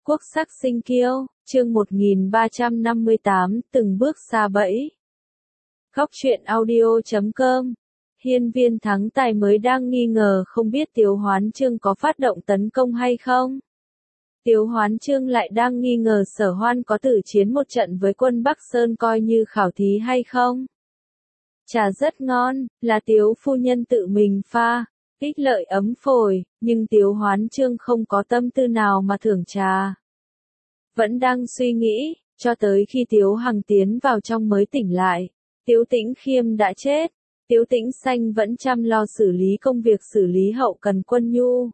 Quốc sắc sinh kiêu, chương 1358, từng bước xa bẫy. Góc truyện audio.com. Hiên Viên Thắng Tài mới đang nghi ngờ không biết Tiếu Hoán Chương có phát động tấn công hay không. Tiếu Hoán Chương lại đang nghi ngờ Sở Hoan có tử chiến một trận với quân Bắc Sơn coi như khảo thí hay không. Trà rất ngon, là Tiếu phu nhân tự mình pha, ích lợi ấm phổi, nhưng Tiếu Hoán Chương không có tâm tư nào mà thưởng trà. Vẫn đang suy nghĩ, cho tới khi Tiếu Hằng tiến vào trong mới tỉnh lại. Tiếu Tĩnh Khiêm đã chết, Tiếu Tĩnh Xanh vẫn chăm lo xử lý công việc xử lý hậu cần quân nhu.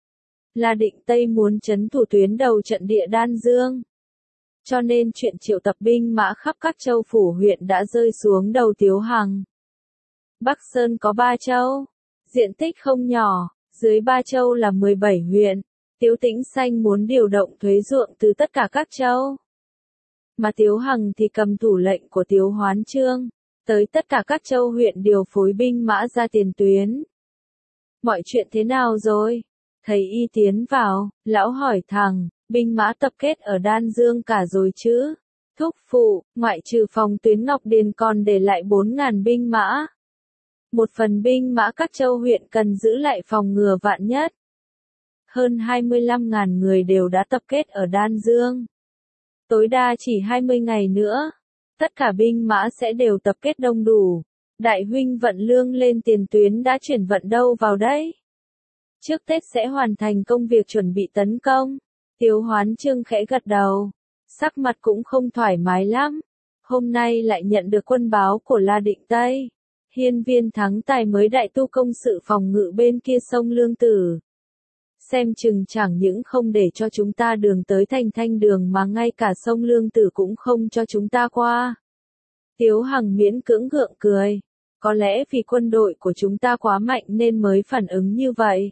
La Định Tây muốn trấn thủ tuyến đầu trận địa Đan Dương. Cho nên chuyện triệu tập binh mã khắp các châu phủ huyện đã rơi xuống đầu Tiếu Hằng. Bắc Sơn có 3 châu, diện tích không nhỏ, dưới 3 châu là 17 huyện. Tiếu Tĩnh Xanh muốn điều động thuế ruộng từ tất cả các châu. Mà Tiếu Hằng thì cầm thủ lệnh của Tiếu Hoán Chương, tới tất cả các châu huyện điều phối binh mã ra tiền tuyến. Mọi chuyện thế nào rồi? Thầy Y tiến vào, lão hỏi thằng, binh mã tập kết ở Đan Dương cả rồi chứ? Thúc phụ, ngoại trừ phòng tuyến Ngọc Điền còn để lại 4.000 binh mã. Một phần binh mã các châu huyện cần giữ lại phòng ngừa vạn nhất. Hơn 25.000 người đều đã tập kết ở Đan Dương. Tối đa chỉ 20 ngày nữa, tất cả binh mã sẽ đều tập kết đông đủ. Đại huynh vận lương lên tiền tuyến đã chuyển vận đâu vào đấy? Trước Tết sẽ hoàn thành công việc chuẩn bị tấn công. Tiếu Hoán Chương khẽ gật đầu, sắc mặt cũng không thoải mái lắm. Hôm nay lại nhận được quân báo của La Định Tây. Hiên Viên Thắng Tài mới đại tu công sự phòng ngự bên kia sông Lương Tử. Xem chừng chẳng những không để cho chúng ta đường tới thành Thanh Đường mà ngay cả sông Lương Tử cũng không cho chúng ta qua. Tiếu Hằng miễn cưỡng gượng cười. Có lẽ vì quân đội của chúng ta quá mạnh nên mới phản ứng như vậy.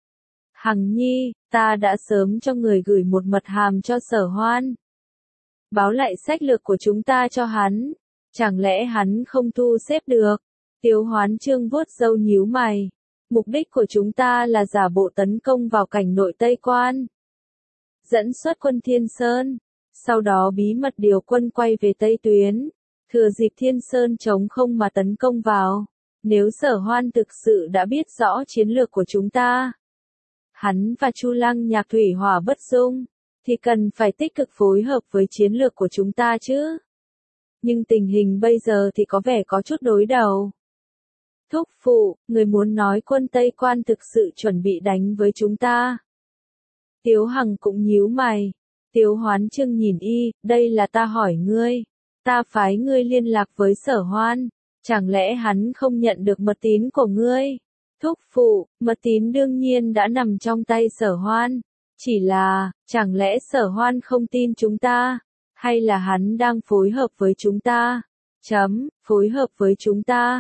Hằng nhi, ta đã sớm cho người gửi một mật hàm cho Sở Hoan. Báo lại sách lược của chúng ta cho hắn. Chẳng lẽ hắn không thu xếp được? Tiếu Hoán Chương vuốt râu nhíu mày. Mục đích của chúng ta là giả bộ tấn công vào cảnh nội Tây Quan. Dẫn xuất quân Thiên Sơn. Sau đó bí mật điều quân quay về Tây Tuyến. Thừa dịp Thiên Sơn trống không mà tấn công vào. Nếu Sở Hoan thực sự đã biết rõ chiến lược của chúng ta. Hắn và Chu Lăng Nhạc thủy hỏa bất dung. Thì cần phải tích cực phối hợp với chiến lược của chúng ta chứ. Nhưng tình hình bây giờ thì có vẻ có chút đối đầu. Thúc phụ, người muốn nói quân Tây Quan thực sự chuẩn bị đánh với chúng ta. Tiếu Hằng cũng nhíu mày. Tiếu Hoán Chương nhìn y, đây là ta hỏi ngươi. Ta phái ngươi liên lạc với Sở Hoan. Chẳng lẽ hắn không nhận được mật tín của ngươi? Thúc phụ, mật tín đương nhiên đã nằm trong tay Sở Hoan. Chỉ là, chẳng lẽ Sở Hoan không tin chúng ta? Hay là hắn đang phối hợp với chúng ta? Phối hợp với chúng ta.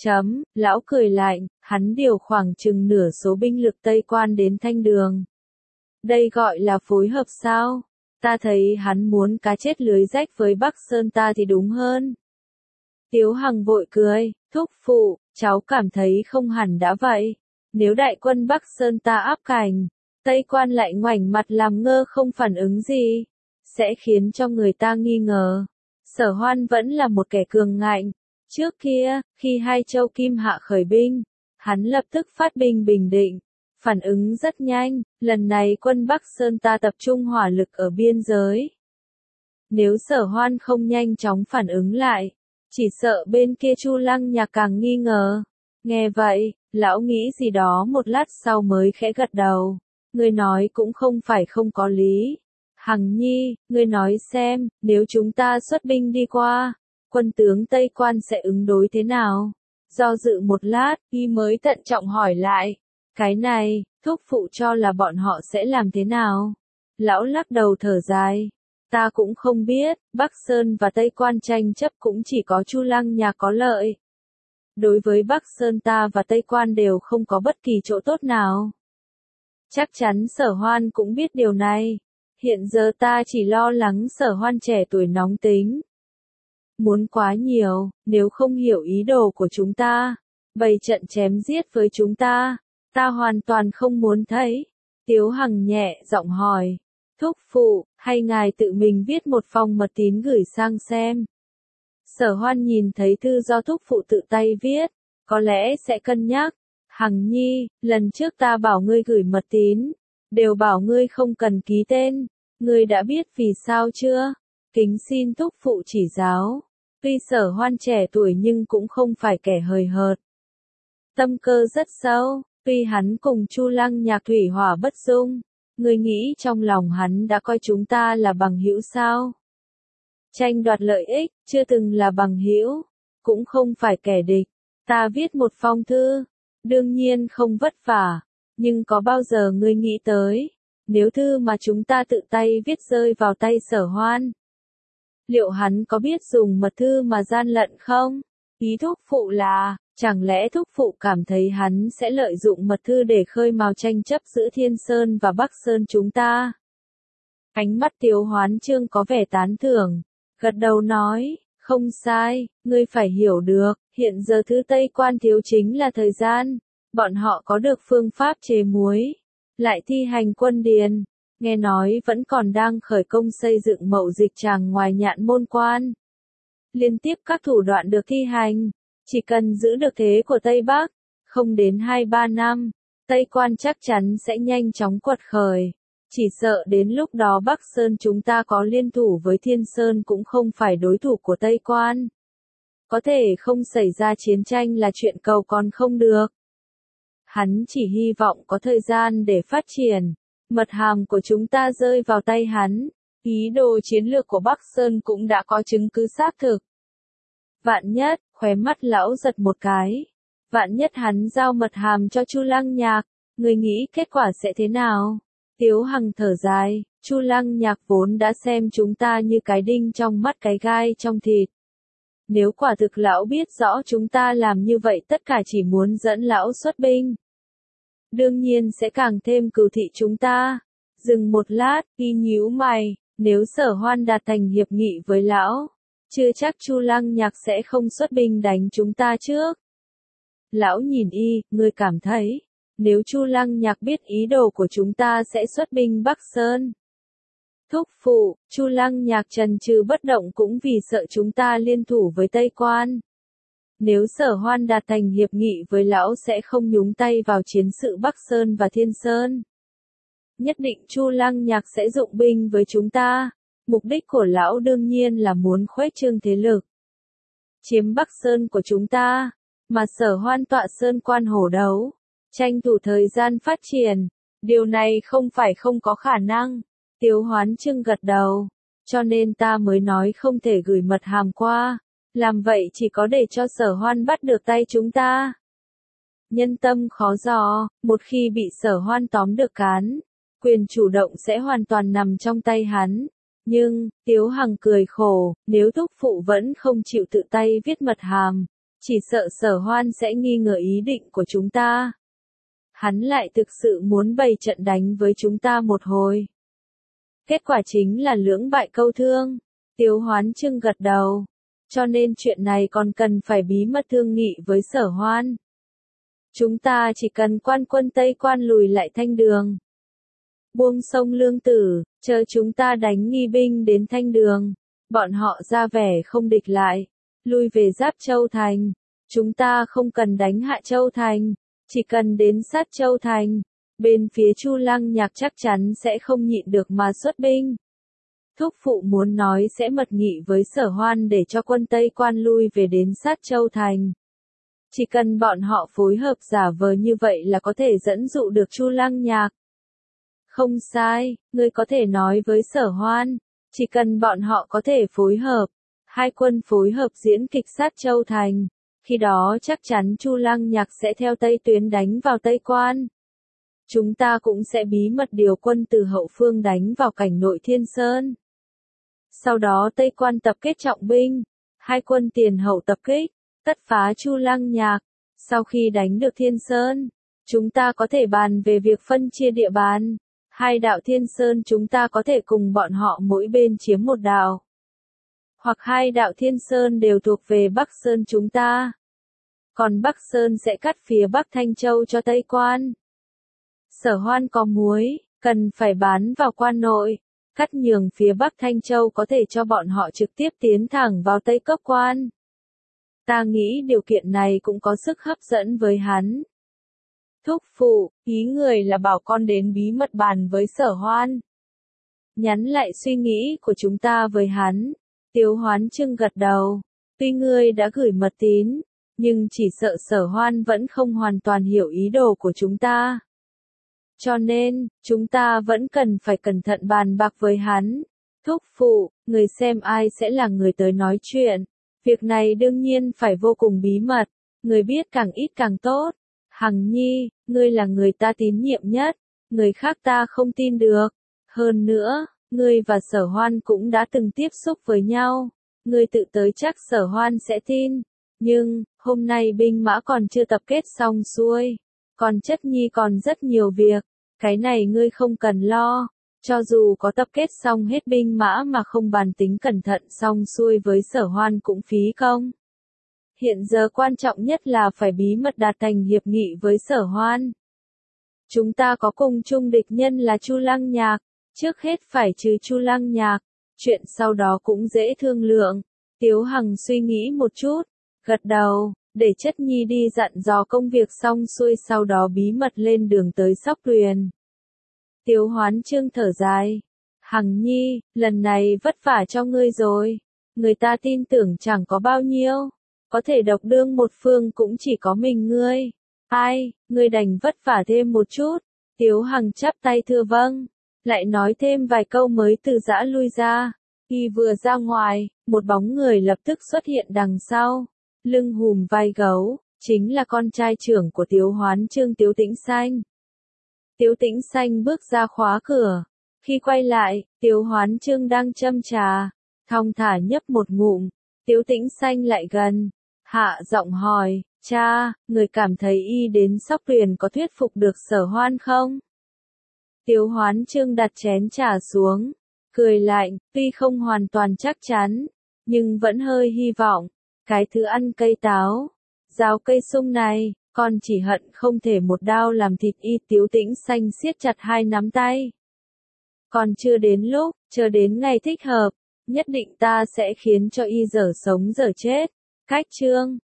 Lão cười lạnh, hắn điều khoảng chừng nửa số binh lực Tây Quan đến Thanh Đường. Đây gọi là phối hợp sao? Ta thấy hắn muốn cá chết lưới rách với Bắc Sơn ta thì đúng hơn. Tiếu Hằng vội cười, thúc phụ, cháu cảm thấy không hẳn đã vậy. Nếu đại quân Bắc Sơn ta áp cảnh, Tây Quan lại ngoảnh mặt làm ngơ không phản ứng gì, sẽ khiến cho người ta nghi ngờ. Sở Hoan vẫn là một kẻ cường ngạnh. Trước kia, khi hai châu Kim Hạ khởi binh, hắn lập tức phát binh bình định, phản ứng rất nhanh, lần này quân Bắc Sơn ta tập trung hỏa lực ở biên giới. Nếu Sở Hoan không nhanh chóng phản ứng lại, chỉ sợ bên kia Chu Lăng Nhạc càng nghi ngờ. Nghe vậy, lão nghĩ gì đó một lát sau mới khẽ gật đầu. Ngươi nói cũng không phải không có lý. Hằng nhi, ngươi nói xem, nếu chúng ta xuất binh đi qua, quân tướng Tây Quan sẽ ứng đối thế nào? Do dự một lát, y mới thận trọng hỏi lại. Cái này, thúc phụ cho là bọn họ sẽ làm thế nào? Lão lắc đầu thở dài. Ta cũng không biết, Bắc Sơn và Tây Quan tranh chấp cũng chỉ có Chu Lăng Nhạc có lợi. Đối với Bắc Sơn ta và Tây Quan đều không có bất kỳ chỗ tốt nào. Chắc chắn Sở Hoan cũng biết điều này. Hiện giờ ta chỉ lo lắng Sở Hoan trẻ tuổi nóng tính. Muốn quá nhiều, nếu không hiểu ý đồ của chúng ta, bày trận chém giết với chúng ta hoàn toàn không muốn thấy. Tiếu Hằng nhẹ giọng hỏi, Thúc phụ, hay ngài tự mình viết một phong mật tín gửi sang xem. Sở Hoan nhìn thấy thư do thúc phụ tự tay viết, có lẽ sẽ cân nhắc. Hằng Nhi, lần trước ta bảo ngươi gửi mật tín, đều bảo ngươi không cần ký tên, ngươi đã biết vì sao chưa? Kính xin thúc phụ chỉ giáo. Tuy Sở Hoan trẻ tuổi nhưng cũng không phải kẻ hời hợt. Tâm cơ rất sâu, tuy hắn cùng Chu Lăng Nhạc thủy hỏa bất dung, ngươi nghĩ trong lòng hắn đã coi chúng ta là bằng hữu sao? Tranh đoạt lợi ích, chưa từng là bằng hữu, cũng không phải kẻ địch. Ta viết một phong thư, đương nhiên không vất vả, nhưng có bao giờ ngươi nghĩ tới, nếu thư mà chúng ta tự tay viết rơi vào tay Sở Hoan, liệu hắn có biết dùng mật thư mà gian lận không? Ý thúc phụ là, chẳng lẽ thúc phụ cảm thấy hắn sẽ lợi dụng mật thư để khơi mào tranh chấp giữa Thiên Sơn và Bắc Sơn chúng ta? Ánh mắt Tiếu Hoán Chương có vẻ tán thưởng, gật đầu nói, không sai, ngươi phải hiểu được, hiện giờ thứ Tây Quan thiếu chính là thời gian, bọn họ có được phương pháp chế muối, lại thi hành quân điền, nghe nói vẫn còn đang khởi công xây dựng mậu dịch tràng ngoài Nhạn Môn Quan. Liên tiếp các thủ đoạn được thi hành, chỉ cần giữ được thế của Tây Bắc, không đến 2-3 năm, Tây Quan chắc chắn sẽ nhanh chóng quật khởi. Chỉ sợ đến lúc đó Bắc Sơn chúng ta có liên thủ với Thiên Sơn cũng không phải đối thủ của Tây Quan. Có thể không xảy ra chiến tranh là chuyện cầu còn không được. Hắn chỉ hy vọng có thời gian để phát triển, mật hàm của chúng ta rơi vào tay hắn, ý đồ chiến lược của Bắc Sơn cũng đã có chứng cứ xác thực. Vạn nhất, khóe mắt lão giật một cái. Vạn nhất hắn giao mật hàm cho Chu Lăng Nhạc, người nghĩ kết quả sẽ thế nào? Tiếu Hằng thở dài, Chu Lăng Nhạc vốn đã xem chúng ta như cái đinh trong mắt cái gai trong thịt. Nếu quả thực lão biết rõ chúng ta làm như vậy tất cả chỉ muốn dẫn lão xuất binh, đương nhiên sẽ càng thêm cừu thị chúng ta. Dừng một lát, y nhíu mày, nếu Sở Hoan đạt thành hiệp nghị với lão, chưa chắc Chu Lăng Nhạc sẽ không xuất binh đánh chúng ta trước. Lão nhìn y, ngươi cảm thấy, nếu Chu Lăng Nhạc biết ý đồ của chúng ta sẽ xuất binh Bắc Sơn. Thúc phụ, Chu Lăng Nhạc trần trừ bất động cũng vì sợ chúng ta liên thủ với Tây Quan. Nếu Sở Hoan đạt thành hiệp nghị với lão sẽ không nhúng tay vào chiến sự Bắc Sơn và Thiên Sơn. Nhất định Chu Lăng Nhạc sẽ dụng binh với chúng ta. Mục đích của lão đương nhiên là muốn khuếch trương thế lực, chiếm Bắc Sơn của chúng ta, mà Sở Hoan tọa sơn quan hổ đấu, tranh thủ thời gian phát triển. Điều này không phải không có khả năng. Tiếu Hoán Chương gật đầu, cho nên ta mới nói không thể gửi mật hàm qua. Làm vậy chỉ có để cho Sở Hoan bắt được tay chúng ta. Nhân tâm khó dò, một khi bị Sở Hoan tóm được cán, quyền chủ động sẽ hoàn toàn nằm trong tay hắn. Nhưng, Tiếu Hằng cười khổ, nếu thúc phụ vẫn không chịu tự tay viết mật hàm, chỉ sợ Sở Hoan sẽ nghi ngờ ý định của chúng ta. Hắn lại thực sự muốn bày trận đánh với chúng ta một hồi. Kết quả chính là lưỡng bại câu thương. Tiếu Hoán Chương gật đầu. Cho nên chuyện này còn cần phải bí mật thương nghị với Sở Hoan. Chúng ta chỉ cần quan quân Tây Quan lùi lại Thanh Đường, buông sông Lương Tử, chờ chúng ta đánh nghi binh đến Thanh Đường. Bọn họ ra vẻ không địch lại, lui về Giáp Châu Thành. Chúng ta không cần đánh Hạ Châu Thành, chỉ cần đến sát Châu Thành. Bên phía Chu Lăng Nhạc chắc chắn sẽ không nhịn được mà xuất binh. Thúc phụ muốn nói sẽ mật nghị với Sở Hoan để cho quân Tây Quan lui về đến sát Châu Thành. Chỉ cần bọn họ phối hợp giả vờ như vậy là có thể dẫn dụ được Chu Lăng Nhạc. Không sai, ngươi có thể nói với Sở Hoan, chỉ cần bọn họ có thể phối hợp, hai quân phối hợp diễn kịch sát Châu Thành, khi đó chắc chắn Chu Lăng Nhạc sẽ theo Tây tuyến đánh vào Tây Quan. Chúng ta cũng sẽ bí mật điều quân từ hậu phương đánh vào cảnh nội Thiên Sơn. Sau đó Tây Quan tập kết trọng binh, hai quân tiền hậu tập kích, tất phá Chu Lăng Nhạc. Sau khi đánh được Thiên Sơn, chúng ta có thể bàn về việc phân chia địa bàn. Hai đạo Thiên Sơn chúng ta có thể cùng bọn họ mỗi bên chiếm một đạo. Hoặc hai đạo Thiên Sơn đều thuộc về Bắc Sơn chúng ta. Còn Bắc Sơn sẽ cắt phía Bắc Thanh Châu cho Tây Quan. Sở Hoan có muối, cần phải bán vào quan nội. cắt nhường phía Bắc Thanh Châu có thể cho bọn họ trực tiếp tiến thẳng vào Tây Cốc Quan. Ta nghĩ điều kiện này cũng có sức hấp dẫn với hắn. Thúc phụ, ý người là bảo con đến bí mật bàn với Sở Hoan. Nhắn lại suy nghĩ của chúng ta với hắn. Tiếu Hoán Trương gật đầu. Tuy ngươi đã gửi mật tín, nhưng chỉ sợ Sở Hoan vẫn không hoàn toàn hiểu ý đồ của chúng ta. Cho nên, chúng ta vẫn cần phải cẩn thận bàn bạc với hắn. Thúc phụ, người xem ai sẽ là người tới nói chuyện. Việc này đương nhiên phải vô cùng bí mật. Người biết càng ít càng tốt. Hằng Nhi, ngươi là người ta tín nhiệm nhất. Người khác ta không tin được. Hơn nữa, ngươi và Sở Hoan cũng đã từng tiếp xúc với nhau. Ngươi tự tới chắc Sở Hoan sẽ tin. Nhưng, hôm nay binh mã còn chưa tập kết xong xuôi. Còn Chất Nhi còn rất nhiều việc. Cái này ngươi không cần lo. Cho dù có tập kết xong hết binh mã mà không bàn tính cẩn thận xong xuôi với Sở Hoan cũng phí công. Hiện giờ quan trọng nhất là phải bí mật đạt thành hiệp nghị với Sở Hoan. Chúng ta có cùng chung địch nhân là Chu Lăng Nhạc. Trước hết phải trừ Chu Lăng Nhạc. Chuyện sau đó cũng dễ thương lượng. Tiếu Hằng suy nghĩ một chút. Gật đầu, để Chất Nhi đi dặn dò công việc xong xuôi sau đó bí mật lên đường tới Sóc Tuyền. Tiếu Hoán Trương thở dài. Hằng Nhi, lần này vất vả cho ngươi rồi. Người ta tin tưởng chẳng có bao nhiêu. Có thể độc đương một phương cũng chỉ có mình ngươi. Ai, ngươi đành vất vả thêm một chút. Tiếu Hằng chắp tay thưa vâng. Lại nói thêm vài câu mới từ giã lui ra. Khi vừa ra ngoài, một bóng người lập tức xuất hiện đằng sau. Lưng hùm vai gấu, chính là con trai trưởng của Tiếu Hoán Trương Tiếu Tĩnh Xanh. Tiếu Tĩnh Xanh bước ra khóa cửa. Khi quay lại, Tiếu Hoán Trương đang châm trà. Thong thả nhấp một ngụm. Tiếu Tĩnh Xanh lại gần. Hạ giọng hỏi, cha, người cảm thấy y đến Sóc Tuyền có thuyết phục được Sở Hoan không? Tiếu Hoán Trương đặt chén trà xuống. Cười lạnh, tuy không hoàn toàn chắc chắn, nhưng vẫn hơi hy vọng. Cái thứ ăn cây táo, rào cây sung này, con chỉ hận không thể một đao làm thịt y. Tiếu Tĩnh Xanh siết chặt hai nắm tay. Còn chưa đến lúc, chờ đến ngày thích hợp, nhất định ta sẽ khiến cho y dở sống dở chết. Cách chương